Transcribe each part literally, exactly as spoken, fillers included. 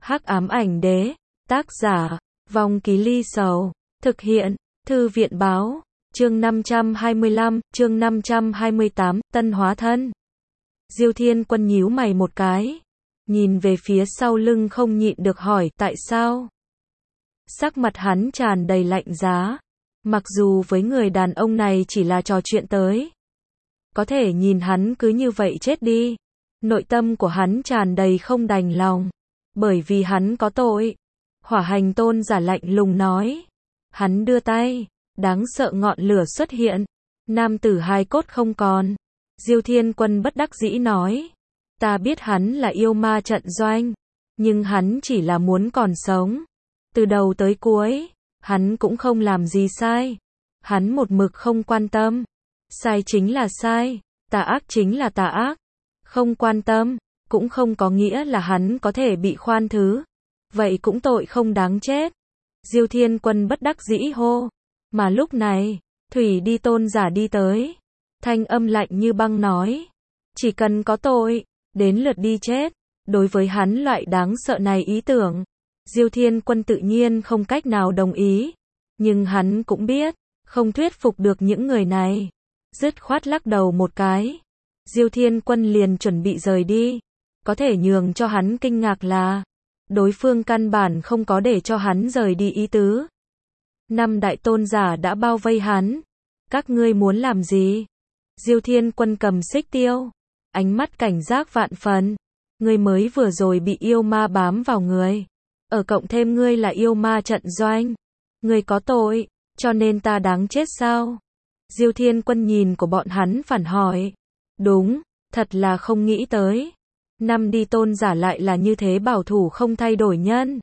Hắc ám ảnh đế, tác giả, Vong Ký Ly Sầu, thực hiện, Thư viện báo, chương năm trăm hai mươi lăm, chương năm trăm hai mươi tám, tân hóa thân. Diêu Thiên Quân nhíu mày một cái, nhìn về phía sau lưng không nhịn được hỏi tại sao. Sắc mặt hắn tràn đầy lạnh giá, mặc dù với người đàn ông này chỉ là trò chuyện tới. Có thể nhìn hắn cứ như vậy chết đi, nội tâm của hắn tràn đầy không đành lòng, bởi vì hắn có tội. Hỏa Hành Tôn giả lạnh lùng nói. Hắn đưa tay, đáng sợ ngọn lửa xuất hiện, nam tử hai cốt không còn. Diêu Thiên Quân bất đắc dĩ nói, ta biết hắn là yêu ma trận doanh, nhưng hắn chỉ là muốn còn sống. Từ đầu tới cuối, hắn cũng không làm gì sai. Hắn một mực không quan tâm. Sai chính là sai, tà ác chính là tà ác. Không quan tâm, cũng không có nghĩa là hắn có thể bị khoan thứ. Vậy cũng tội không đáng chết. Diêu Thiên Quân bất đắc dĩ hô. Mà lúc này, Thủy Đi Tôn giả đi tới. Thanh âm lạnh như băng nói. Chỉ cần có tội, đến lượt đi chết. Đối với hắn loại đáng sợ này ý tưởng, Diêu Thiên Quân tự nhiên không cách nào đồng ý. Nhưng hắn cũng biết, không thuyết phục được những người này. Dứt khoát lắc đầu một cái. Diêu Thiên Quân liền chuẩn bị rời đi. Có thể nhường cho hắn kinh ngạc là, đối phương căn bản không có để cho hắn rời đi ý tứ. Năm đại tôn giả đã bao vây hắn. Các ngươi muốn làm gì? Diêu Thiên Quân cầm xích tiêu, ánh mắt cảnh giác vạn phần. Ngươi mới vừa rồi bị yêu ma bám vào người. Ở cộng thêm ngươi là yêu ma trận doanh. Ngươi có tội, cho nên ta đáng chết sao? Diêu Thiên Quân nhìn của bọn hắn phản hỏi. Đúng, thật là không nghĩ tới. Năm đi tôn giả lại là như thế bảo thủ không thay đổi nhân.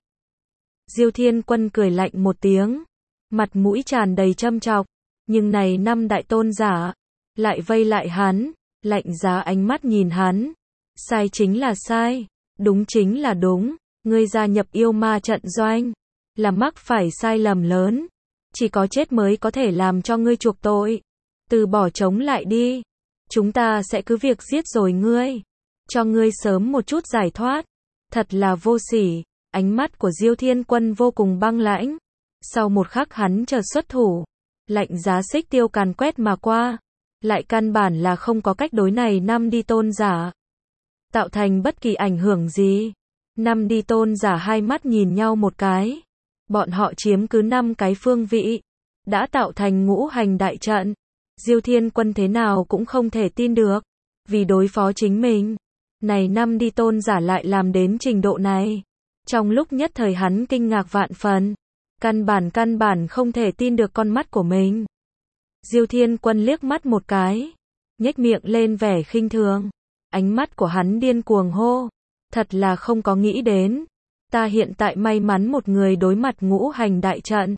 Diêu Thiên Quân cười lạnh một tiếng, mặt mũi tràn đầy châm chọc, nhưng này năm đại tôn giả lại vây lại hắn, lạnh giá ánh mắt nhìn hắn. Sai chính là sai, đúng chính là đúng, ngươi gia nhập yêu ma trận doanh là mắc phải sai lầm lớn, chỉ có chết mới có thể làm cho ngươi chuộc tội. Từ bỏ chống lại đi, chúng ta sẽ cứ việc giết rồi ngươi, cho ngươi sớm một chút giải thoát. Thật là vô sỉ. Ánh mắt của Diêu Thiên Quân vô cùng băng lãnh. Sau một khắc hắn chợt xuất thủ, lạnh giá xích tiêu càn quét mà qua, lại căn bản là không có cách đối này năm đi tôn giả tạo thành bất kỳ ảnh hưởng gì. Năm đi tôn giả hai mắt nhìn nhau một cái. Bọn họ chiếm cứ năm cái phương vị, đã tạo thành ngũ hành đại trận. Diêu Thiên Quân thế nào cũng không thể tin được, vì đối phó chính mình, này năm đi tôn giả lại làm đến trình độ này. Trong lúc nhất thời hắn kinh ngạc vạn phần, căn bản căn bản không thể tin được con mắt của mình. Diêu Thiên Quân liếc mắt một cái, nhếch miệng lên vẻ khinh thường, ánh mắt của hắn điên cuồng hô, thật là không có nghĩ đến, ta hiện tại may mắn một người đối mặt ngũ hành đại trận.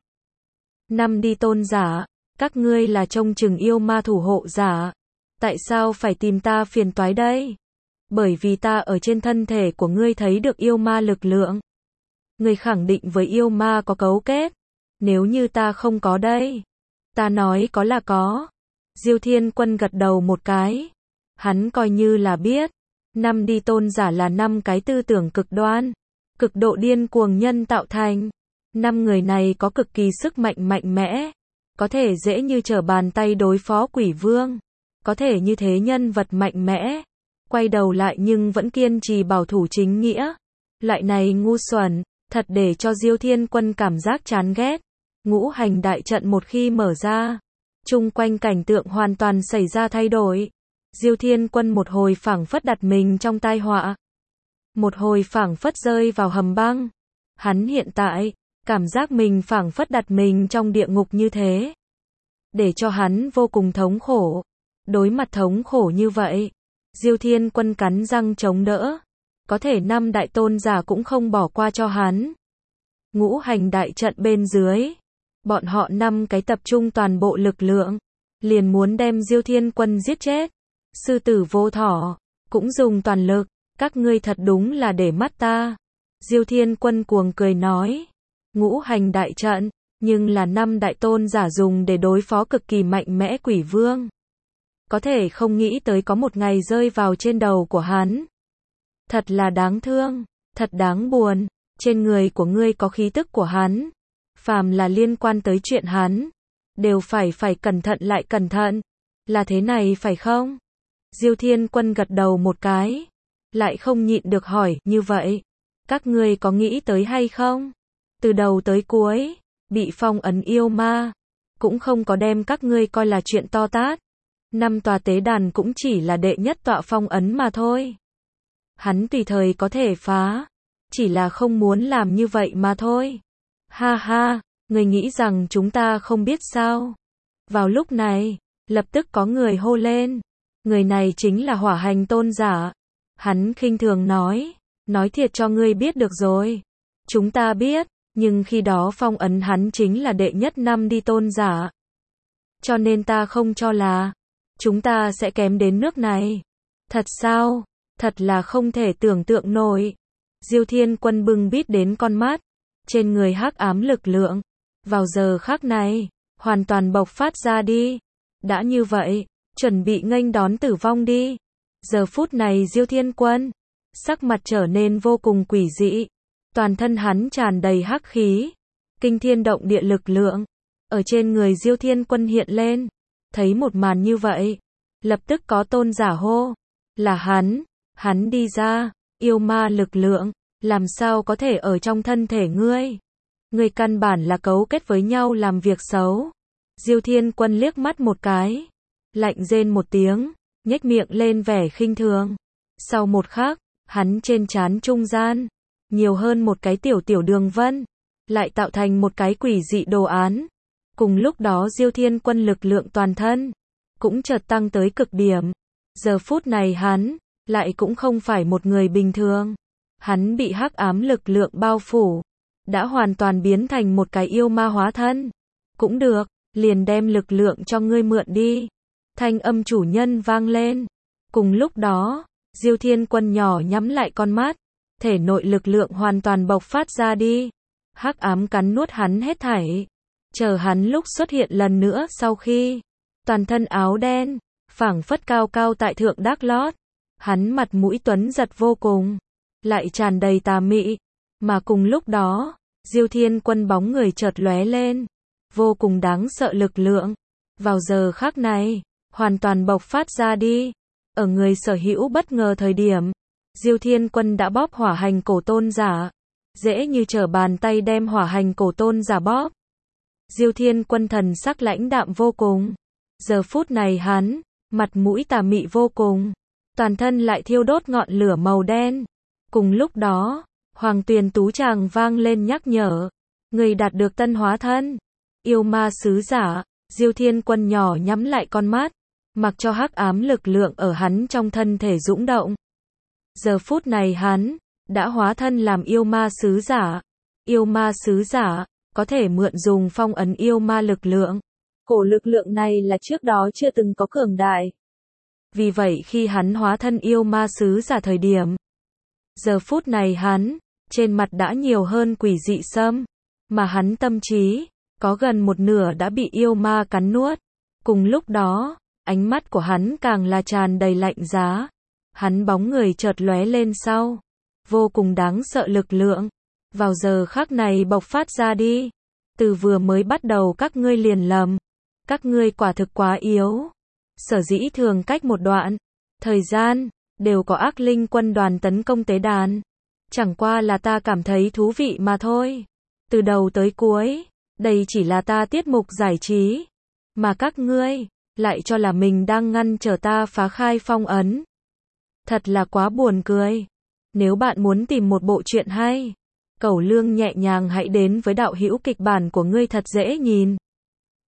Năm đi tôn giả, các ngươi là trông chừng yêu ma thủ hộ giả, tại sao phải tìm ta phiền toái đây? Bởi vì ta ở trên thân thể của ngươi thấy được yêu ma lực lượng. Ngươi khẳng định với yêu ma có cấu kết. Nếu như ta không có đây, ta nói có là có. Diêu Thiên Quân gật đầu một cái. Hắn coi như là biết, năm đi tôn giả là năm cái tư tưởng cực đoan, cực độ điên cuồng nhân tạo thành. Năm người này có cực kỳ sức mạnh mạnh mẽ, có thể dễ như trở bàn tay đối phó quỷ vương, có thể như thế nhân vật mạnh mẽ, quay đầu lại nhưng vẫn kiên trì bảo thủ chính nghĩa. Loại này ngu xuẩn, thật để cho Diêu Thiên Quân cảm giác chán ghét. Ngũ hành đại trận một khi mở ra, chung quanh cảnh tượng hoàn toàn xảy ra thay đổi. Diêu Thiên Quân một hồi phảng phất đặt mình trong tai họa, một hồi phảng phất rơi vào hầm băng. Hắn hiện tại cảm giác mình phảng phất đặt mình trong địa ngục như thế, để cho hắn vô cùng thống khổ. Đối mặt thống khổ như vậy, Diêu Thiên Quân cắn răng chống đỡ, có thể năm đại tôn giả cũng không bỏ qua cho hắn. Ngũ hành đại trận bên dưới, bọn họ năm cái tập trung toàn bộ lực lượng, liền muốn đem Diêu Thiên Quân giết chết. Sư tử vô thỏ, cũng dùng toàn lực, các ngươi thật đúng là để mắt ta. Diêu Thiên Quân cuồng cười nói, ngũ hành đại trận, nhưng là năm đại tôn giả dùng để đối phó cực kỳ mạnh mẽ quỷ vương. Có thể không nghĩ tới có một ngày rơi vào trên đầu của hắn. Thật là đáng thương, thật đáng buồn. Trên người của ngươi có khí tức của hắn. Phàm là liên quan tới chuyện hắn, đều phải phải cẩn thận lại cẩn thận. Là thế này phải không? Diêu Thiên Quân gật đầu một cái. Lại không nhịn được hỏi, như vậy, các ngươi có nghĩ tới hay không? Từ đầu tới cuối, bị phong ấn yêu ma, cũng không có đem các ngươi coi là chuyện to tát. Năm tòa tế đàn cũng chỉ là đệ nhất tọa phong ấn mà thôi. Hắn tùy thời có thể phá, chỉ là không muốn làm như vậy mà thôi. Ha ha, người nghĩ rằng chúng ta không biết sao? Vào lúc này, lập tức có người hô lên. Người này chính là Hỏa Hành tôn giả. Hắn khinh thường nói, nói thiệt cho ngươi biết được rồi. Chúng ta biết, nhưng khi đó phong ấn hắn chính là đệ nhất năm đi tôn giả. Cho nên ta không cho là chúng ta sẽ kém đến nước này. Thật sao? Thật là không thể tưởng tượng nổi. Diêu Thiên Quân bưng bít đến con mắt, trên người hắc ám lực lượng, vào giờ khắc này, hoàn toàn bộc phát ra đi. Đã như vậy, chuẩn bị nghênh đón tử vong đi. Giờ phút này Diêu Thiên Quân, sắc mặt trở nên vô cùng quỷ dị. Toàn thân hắn tràn đầy hắc khí, kinh thiên động địa lực lượng, ở trên người Diêu Thiên Quân hiện lên. Thấy một màn như vậy, lập tức có tôn giả hô, là hắn, hắn đi ra, yêu ma lực lượng, làm sao có thể ở trong thân thể ngươi? Ngươi căn bản là cấu kết với nhau làm việc xấu. Diêu Thiên Quân liếc mắt một cái, lạnh rên một tiếng, nhếch miệng lên vẻ khinh thường. Sau một khắc, hắn trên trán trung gian, nhiều hơn một cái tiểu tiểu đường vân, lại tạo thành một cái quỷ dị đồ án. Cùng lúc đó Diêu Thiên Quân lực lượng toàn thân, cũng chợt tăng tới cực điểm. Giờ phút này hắn, lại cũng không phải một người bình thường. Hắn bị hắc ám lực lượng bao phủ, đã hoàn toàn biến thành một cái yêu ma hóa thân. Cũng được, liền đem lực lượng cho ngươi mượn đi. Thanh âm chủ nhân vang lên. Cùng lúc đó, Diêu Thiên Quân nhỏ nhắm lại con mắt, thể nội lực lượng hoàn toàn bộc phát ra đi. Hắc ám cắn nuốt hắn hết thảy. Chờ hắn lúc xuất hiện lần nữa sau khi, toàn thân áo đen, phảng phất cao cao tại thượng Đác Lót. Hắn mặt mũi tuấn giật vô cùng, lại tràn đầy tà mị. Mà cùng lúc đó, Diêu Thiên Quân bóng người chợt lóe lên, vô cùng đáng sợ lực lượng. Vào giờ khắc này, hoàn toàn bộc phát ra đi. Ở người sở hữu bất ngờ thời điểm, Diêu Thiên Quân đã bóp Hỏa Hành cổ tôn giả. Dễ như trở bàn tay đem Hỏa Hành cổ tôn giả bóp. Diêu Thiên Quân thần sắc lãnh đạm vô cùng. Giờ phút này hắn, mặt mũi tà mị vô cùng, toàn thân lại thiêu đốt ngọn lửa màu đen. Cùng lúc đó, Hoàng Tuyền Tú Tràng vang lên nhắc nhở. Người đạt được tân hóa thân, yêu ma sứ giả. Diêu Thiên Quân nhỏ nhắm lại con mắt, mặc cho hắc ám lực lượng ở hắn trong thân thể dũng động. Giờ phút này hắn, đã hóa thân làm yêu ma sứ giả. Yêu ma sứ giả, có thể mượn dùng phong ấn yêu ma lực lượng. Cổ lực lượng này là trước đó chưa từng có cường đại. Vì vậy khi hắn hóa thân yêu ma sứ giả thời điểm, giờ phút này hắn, trên mặt đã nhiều hơn quỷ dị sâm, mà hắn tâm trí, có gần một nửa đã bị yêu ma cắn nuốt. Cùng lúc đó, ánh mắt của hắn càng là tràn đầy lạnh giá. Hắn bóng người chợt lóe lên sau, vô cùng đáng sợ lực lượng, vào giờ khắc này bộc phát ra đi. Từ vừa mới bắt đầu các ngươi liền lầm, các ngươi quả thực quá yếu. Sở dĩ thường cách một đoạn thời gian, đều có ác linh quân đoàn tấn công tế đàn. Chẳng qua là ta cảm thấy thú vị mà thôi. Từ đầu tới cuối, đây chỉ là ta tiết mục giải trí, mà các ngươi lại cho là mình đang ngăn trở ta phá khai phong ấn. Thật là quá buồn cười. Nếu bạn muốn tìm một bộ truyện hay, cẩu lương nhẹ nhàng hãy đến với đạo hữu kịch bản của ngươi thật dễ nhìn.